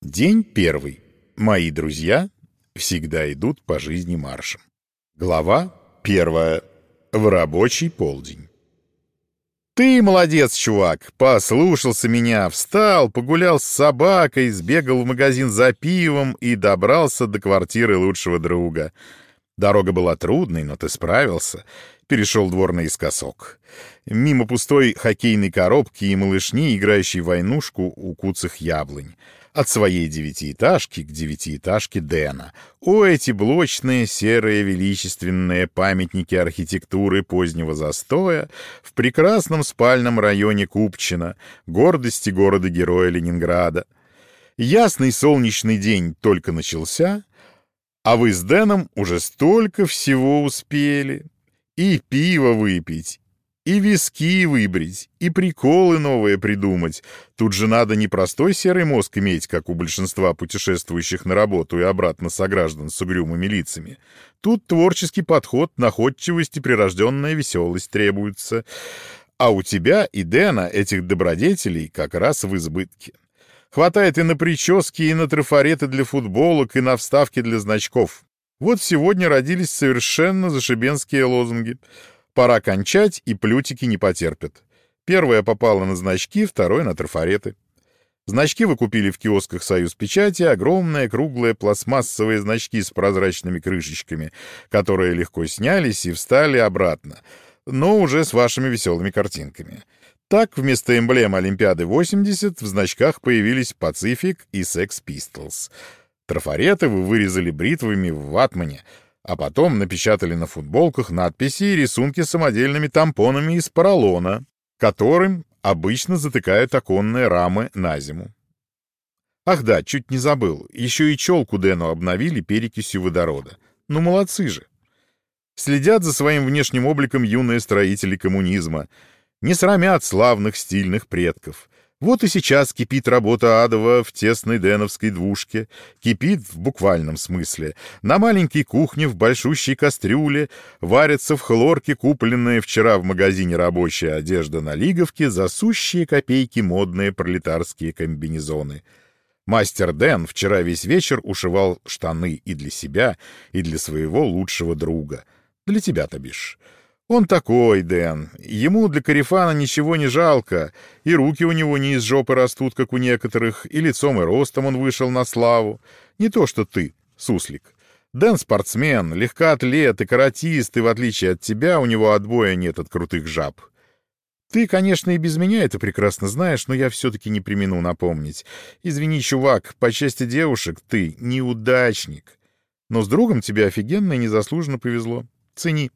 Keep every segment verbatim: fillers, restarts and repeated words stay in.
День первый. Мои друзья всегда идут по жизни маршем. Глава первая. В рабочий полдень. Ты молодец, чувак. Послушался меня, встал, погулял с собакой, сбегал в магазин за пивом и добрался до квартиры лучшего друга. Дорога была трудной, но ты справился. Перешел двор наискосок. Мимо пустой хоккейной коробки и малышни, играющей в войнушку у куцых яблонь. От своей девятиэтажки к девятиэтажке Дэна. О, эти блочные, серые, величественные памятники архитектуры позднего застоя в прекрасном спальном районе Купчино, гордости города-героя Ленинграда. Ясный солнечный день только начался, а вы с Дэном уже столько всего успели. И пиво выпить, и виски выбрить, и приколы новые придумать. Тут же надо не простой серый мозг иметь, как у большинства путешествующих на работу и обратно сограждан с угрюмыми лицами. Тут творческий подход, находчивость и прирожденная веселость требуются. А у тебя и Дэна этих добродетелей как раз в избытке. Хватает и на прически, и на трафареты для футболок, и на вставки для значков. Вот сегодня родились совершенно зашибенские лозунги. Пора кончать, и плютики не потерпят. Первое попало на значки, второе — на трафареты. Значки вы купили в киосках «Союз Печати», огромные круглые пластмассовые значки с прозрачными крышечками, которые легко снялись и встали обратно, но уже с вашими веселыми картинками. Так, вместо эмблемы Олимпиады восемьдесят в значках появились «Пацифик» и «Секс Пистолс». Трафареты вы вырезали бритвами в ватмане, а потом напечатали на футболках надписи и рисунки с самодельными тампонами из поролона, которым обычно затыкают оконные рамы на зиму. Ах да, чуть не забыл, еще и челку Дэну обновили перекисью водорода. Ну молодцы же! Следят за своим внешним обликом юные строители коммунизма, не срамят славных стильных предков. Вот и сейчас кипит работа адова в тесной дэновской двушке. Кипит в буквальном смысле. На маленькой кухне в большущей кастрюле варятся в хлорке купленные вчера в магазине рабочая одежда на Лиговке за сущие копейки модные пролетарские комбинезоны. Мастер Дэн вчера весь вечер ушивал штаны и для себя, и для своего лучшего друга. Для тебя-то, бишь. Он такой, Дэн. Ему для корефана ничего не жалко, и руки у него не из жопы растут, как у некоторых, и лицом и ростом он вышел на славу. Не то что ты, суслик. Дэн спортсмен, легкоатлет и каратист, и в отличие от тебя у него отбоя нет от крутых жаб. Ты, конечно, и без меня это прекрасно знаешь, но я все-таки не премину напомнить. Извини, чувак, по части девушек ты неудачник. Но с другом тебе офигенно и незаслуженно повезло. Цени.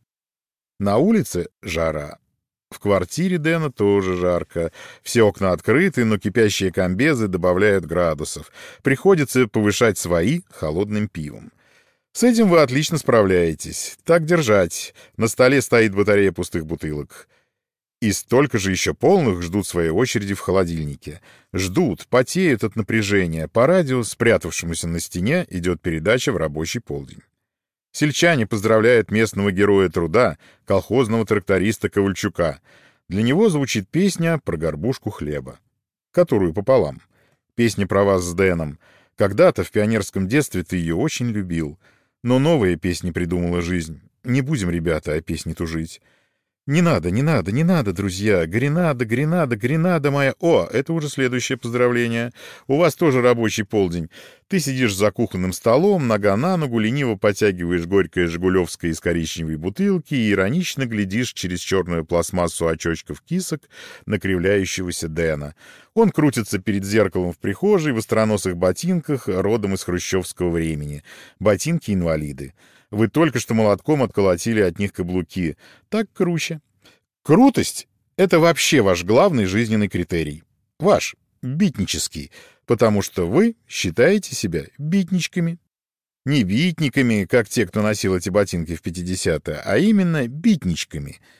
На улице жара. В квартире Дэна тоже жарко. Все окна открыты, но кипящие комбезы добавляют градусов. Приходится повышать свои холодным пивом. С этим вы отлично справляетесь. Так держать. На столе стоит батарея пустых бутылок. И столько же еще полных ждут своей очереди в холодильнике. Ждут, потеют от напряжения. По радио, спрятавшемуся на стене, идет передача в рабочий полдень. Сельчане поздравляют местного героя труда, колхозного тракториста Ковальчука. Для него звучит песня про горбушку хлеба, которую пополам. Песня про вас с Дэном. Когда-то в пионерском детстве ты ее очень любил. Но новые песни придумала жизнь. Не будем, ребята, о песне тужить. Не надо, не надо, не надо, друзья. Гренада, Гренада, Гренада моя. О, это уже следующее поздравление. У вас тоже рабочий полдень. Ты сидишь за кухонным столом, нога на ногу, лениво потягиваешь горькое жигулевское из коричневой бутылки и иронично глядишь через черную пластмассу очочков кисок на кривляющегося Дэна. Он крутится перед зеркалом в прихожей в остроносых ботинках, родом из хрущевского времени. Ботинки-инвалиды. Вы только что молотком отколотили от них каблуки. Так круче. Крутость — это вообще ваш главный жизненный критерий. Ваш, битнический, потому что вы считаете себя битничками. Не битниками, как те, кто носил эти ботинки в пятидесятые, а именно битничками.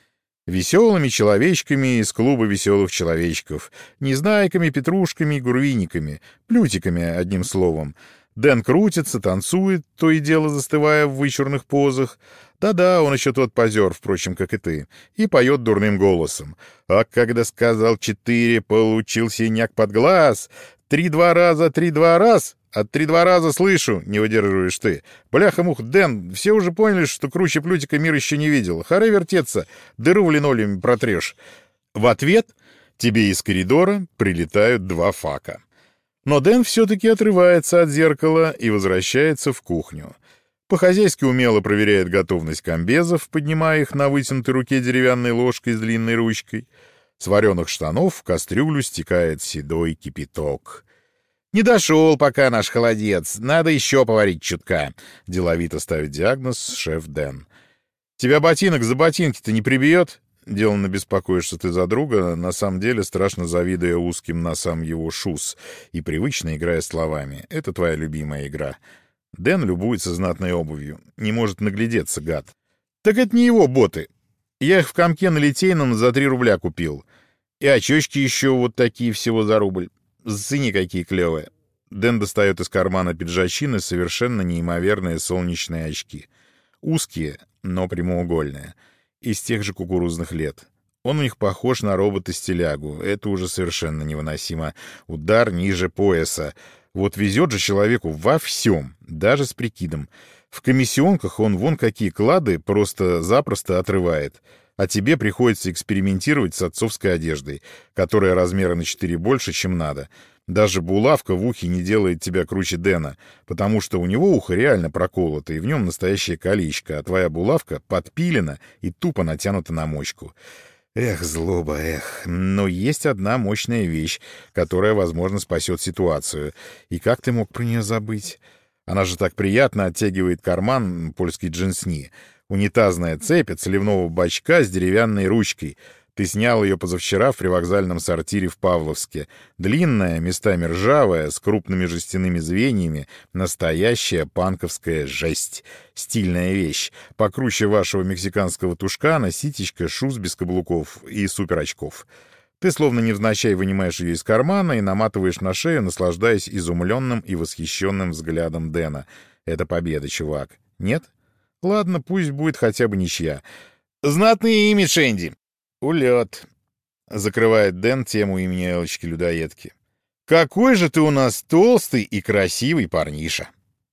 Веселыми человечками из клуба веселых человечков, незнайками, петрушками, гурвиниками, плютиками, одним словом. Дэн крутится, танцует, то и дело застывая в вычурных позах. Да-да, он еще тот позер, впрочем, как и ты, и поет дурным голосом. А когда сказал четыре, получил синяк под глаз. Три-два раза, три-два раз. От три-два раза слышу, не выдерживаешь ты. Бляха-мух, Дэн, все уже поняли, что круче плютика мир еще не видел. Харе вертеться, дыру в линолеуме протрешь. В ответ тебе из коридора прилетают два фака. Но Дэн все-таки отрывается от зеркала и возвращается в кухню. По-хозяйски умело проверяет готовность комбезов, поднимая их на вытянутой руке деревянной ложкой с длинной ручкой. С вареных штанов в кастрюлю стекает седой кипяток. «Не дошел пока наш холодец, надо еще поварить чутка», — деловито ставит диагноз шеф Дэн. «Тебя ботинок за ботинки-то не прибьет?» Деланно беспокоишься ты за друга, на самом деле страшно завидуя узким носам его шуз и привычно играя словами. Это твоя любимая игра. Дэн любуется знатной обувью. Не может наглядеться, гад. Так это не его боты. Я их в комке на Литейном за три рубля купил. И очечки еще вот такие всего за рубль. Зацени, какие клевые. Дэн достает из кармана пиджачины совершенно неимоверные солнечные очки. Узкие, но прямоугольные. Из тех же кукурузных лет. Он у них похож на робота-стилягу. Это уже совершенно невыносимо. Удар ниже пояса. Вот везет же человеку во всем, даже с прикидом. В комиссионках он вон какие клады просто-запросто отрывает. А тебе приходится экспериментировать с отцовской одеждой, которая размера на четыре больше, чем надо. Даже булавка в ухе не делает тебя круче Дэна, потому что у него ухо реально проколото, и в нем настоящее колечко, а твоя булавка подпилена и тупо натянута на мочку. Эх, злоба, эх. Но есть одна мощная вещь, которая, возможно, спасет ситуацию. И как ты мог про нее забыть? Она же так приятно оттягивает карман польской джинсни. Унитазная цепь от сливного бачка с деревянной ручкой. Ты снял ее позавчера в привокзальном сортире в Павловске. Длинная, местами ржавая, с крупными жестяными звеньями. Настоящая панковская жесть. Стильная вещь. Покруче вашего мексиканского тушкана, ситечка, шуз без каблуков и суперочков. Ты словно невзначай вынимаешь ее из кармана и наматываешь на шею, наслаждаясь изумленным и восхищенным взглядом Дэна. Это победа, чувак. Нет? Ладно, пусть будет хотя бы ничья. Знатный имидж, Энди. Улет. Закрывает Дэн тему имени Элочки-людоедки. Какой же ты у нас толстый и красивый парниша.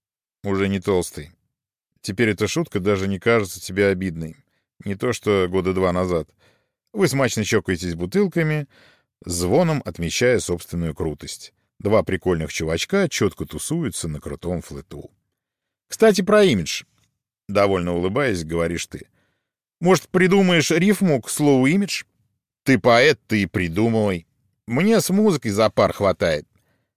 Уже не толстый. Теперь эта шутка даже не кажется тебе обидной. Не то что года два назад. Вы смачно чокаетесь бутылками, звоном отмечая собственную крутость. Два прикольных чувачка четко тусуются на крутом флету. Кстати, про имидж. Довольно улыбаясь, говоришь ты. Может, придумаешь рифму к слову «имидж»? Ты поэт, ты и придумывай. Мне с музыкой за пар хватает.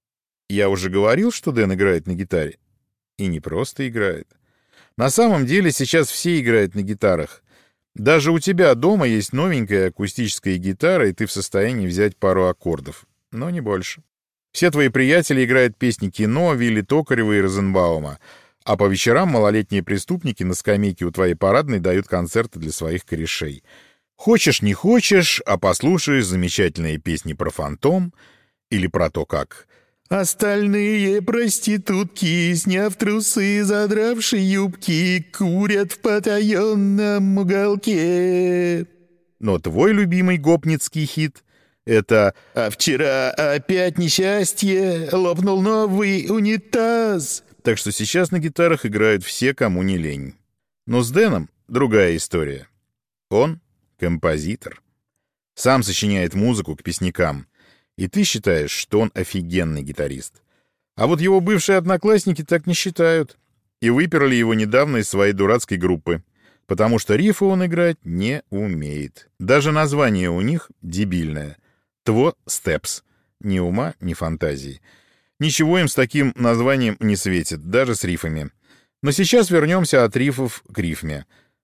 Я уже говорил, что Дэн играет на гитаре. И не просто играет. На самом деле сейчас все играют на гитарах. Даже у тебя дома есть новенькая акустическая гитара, и ты в состоянии взять пару аккордов. Но не больше. Все твои приятели играют песни Кино, Вилли Токарева и Розенбаума. А по вечерам малолетние преступники на скамейке у твоей парадной дают концерты для своих корешей. Хочешь, не хочешь, а послушаешь замечательные песни про фантом или про то, как остальные проститутки, сняв трусы, задравшие юбки, курят в потаенном уголке. Но твой любимый гопницкий хит — это «А вчера опять несчастье, лопнул новый унитаз». Так что сейчас на гитарах играют все, кому не лень. Но с Дэном другая история. Он композитор. Сам сочиняет музыку к песнякам. И ты считаешь, что он офигенный гитарист. А вот его бывшие одноклассники так не считают. И выперли его недавно из своей дурацкой группы. Потому что рифы он играть не умеет. Даже название у них дебильное. Тво Степс. Ни ума, ни фантазии. Ничего им с таким названием не светит, даже с рифами. Но сейчас вернемся от рифов к рифме.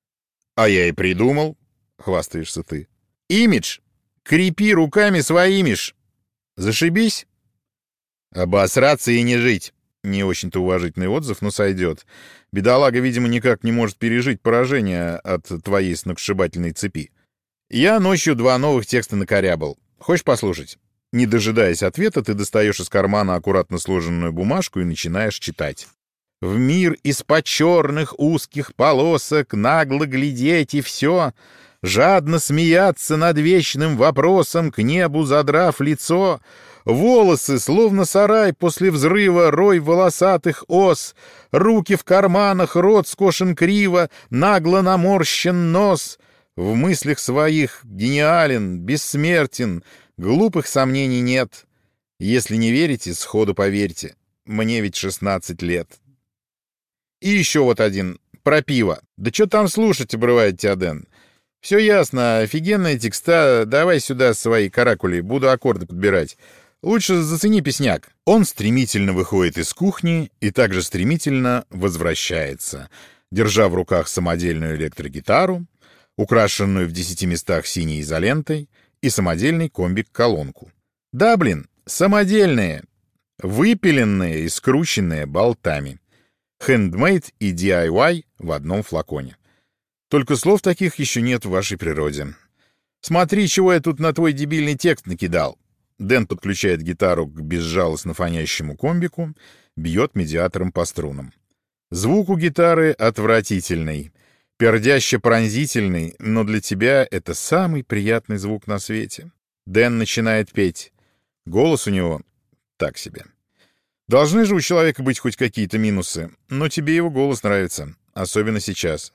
А я и придумал, хвастаешься ты. Имидж. Крепи руками своими ж. Зашибись. Обосраться и не жить. Не очень-то уважительный отзыв, но сойдет. Бедолага, видимо, никак не может пережить поражение от твоей сногсшибательной цепи. Я ночью два новых текста накорябал. Хочешь послушать?» Не дожидаясь ответа, ты достаешь из кармана аккуратно сложенную бумажку и начинаешь читать. «В мир из-под черных узких полосок нагло глядеть и все, жадно смеяться над вечным вопросом, к небу задрав лицо, волосы, словно сарай после взрыва, рой волосатых ос, руки в карманах, рот скошен криво, нагло наморщен нос, в мыслях своих гениален, бессмертен, глупых сомнений нет. Если не верите, сходу поверьте, мне ведь шестнадцать лет». И еще вот один, про пиво. «Да что там слушать?» — обрывает тебя Дэн. «Все ясно, офигенные текста, давай сюда свои каракули, буду аккорды подбирать. Лучше зацени песняк». Он стремительно выходит из кухни и также стремительно возвращается, держа в руках самодельную электрогитару, украшенную в десяти местах синей изолентой, и самодельный комбик-колонку. Да, блин, самодельные, выпиленные и скрученные болтами. Handmade и ди ай вай в одном флаконе. Только слов таких еще нет в вашей природе. Смотри, чего я тут на твой дебильный текст накидал. Дэн подключает гитару к безжалостно фонящему комбику, бьет медиатором по струнам. Звук у гитары отвратительный, пердяще-пронзительный, но для тебя это самый приятный звук на свете. Дэн начинает петь. Голос у него так себе. Должны же у человека быть хоть какие-то минусы, но тебе его голос нравится, особенно сейчас.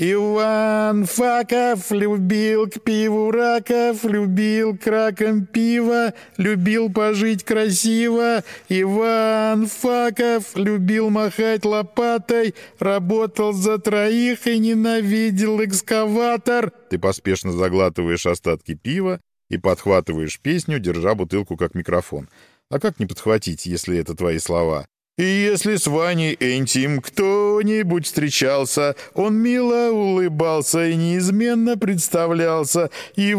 Иван Факов любил к пиву раков, любил к ракам пиво, любил пожить красиво. Иван Факов любил махать лопатой, работал за троих и ненавидел экскаватор. Ты поспешно заглатываешь остатки пива и подхватываешь песню, держа бутылку как микрофон. А как не подхватить, если это твои слова? И если с Ваней Энтим кто-нибудь встречался, он мило улыбался и неизменно представлялся.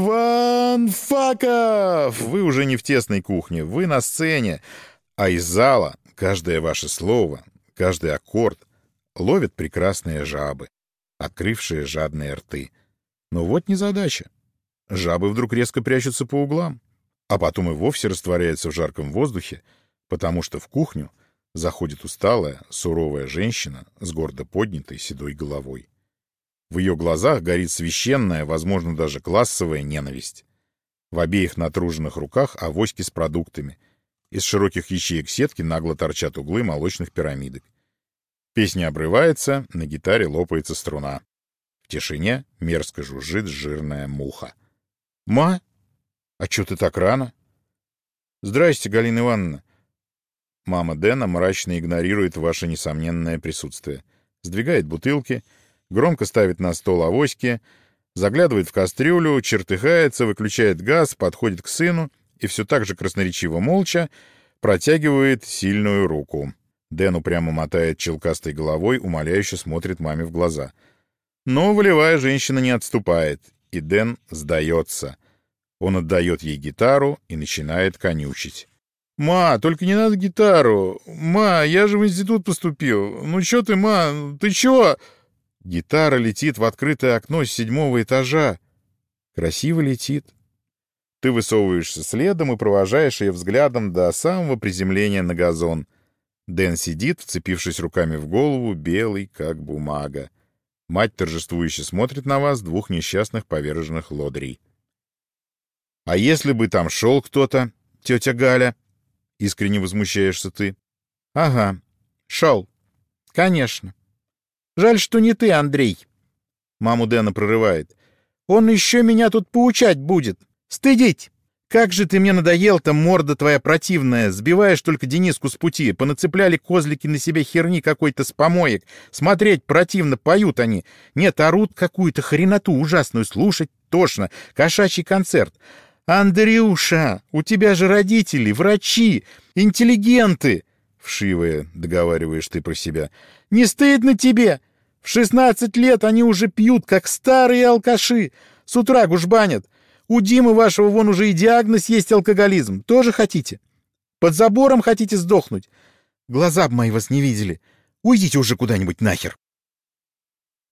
Иван Факов! Вы уже не в тесной кухне, вы на сцене, а из зала каждое ваше слово, каждый аккорд ловят прекрасные жабы, открывшие жадные рты. Но вот незадача. Жабы вдруг резко прячутся по углам, а потом и вовсе растворяются в жарком воздухе, потому что в кухню заходит усталая, суровая женщина с гордо поднятой седой головой. В ее глазах горит священная, возможно, даже классовая ненависть. В обеих натруженных руках авоськи с продуктами. Из широких ячеек сетки нагло торчат углы молочных пирамидок. Песня обрывается, на гитаре лопается струна. В тишине мерзко жужжит жирная муха. «Ма? А чё ты так рано?» «Здрасте, Галина Ивановна». Мама Дэна мрачно игнорирует ваше несомненное присутствие. Сдвигает бутылки, громко ставит на стол авоськи, заглядывает в кастрюлю, чертыхается, выключает газ, подходит к сыну и все так же красноречиво молча протягивает сильную руку. Дэн упрямо мотает челкастой головой, умоляюще смотрит маме в глаза. Но волевая женщина не отступает, и Дэн сдается. Он отдает ей гитару и начинает конючить. «Ма, только не надо гитару! Ма, я же в институт поступил! Ну чё ты, ма, ты чё?» Гитара летит в открытое окно с седьмого этажа. Красиво летит. Ты высовываешься следом и провожаешь ее взглядом до самого приземления на газон. Дэн сидит, вцепившись руками в голову, белый, как бумага. Мать торжествующе смотрит на вас, двух несчастных поверженных лодрей. «А если бы там шел кто-то, тетя Галя?» — искренне возмущаешься ты. «Ага, шел. Конечно. Жаль, что не ты, Андрей». Маму Дэна прорывает. «Он еще меня тут поучать будет. Стыдить! Как же ты мне надоел-то, морда твоя противная. Сбиваешь только Дениску с пути. Понацепляли козлики на себя херни какой-то с помоек. Смотреть противно, поют они. Нет, орут какую-то хреноту ужасную. Слушать тошно. Кошачий концерт. «Андрюша, у тебя же родители, врачи, интеллигенты!» Вшивая, договариваешь ты про себя. «Не стыдно тебе? В шестнадцать лет они уже пьют, как старые алкаши. С утра гужбанят. У Димы вашего вон уже и диагноз есть алкоголизм. Тоже хотите? Под забором хотите сдохнуть? Глаза б мои вас не видели. Уйдите уже куда-нибудь нахер!»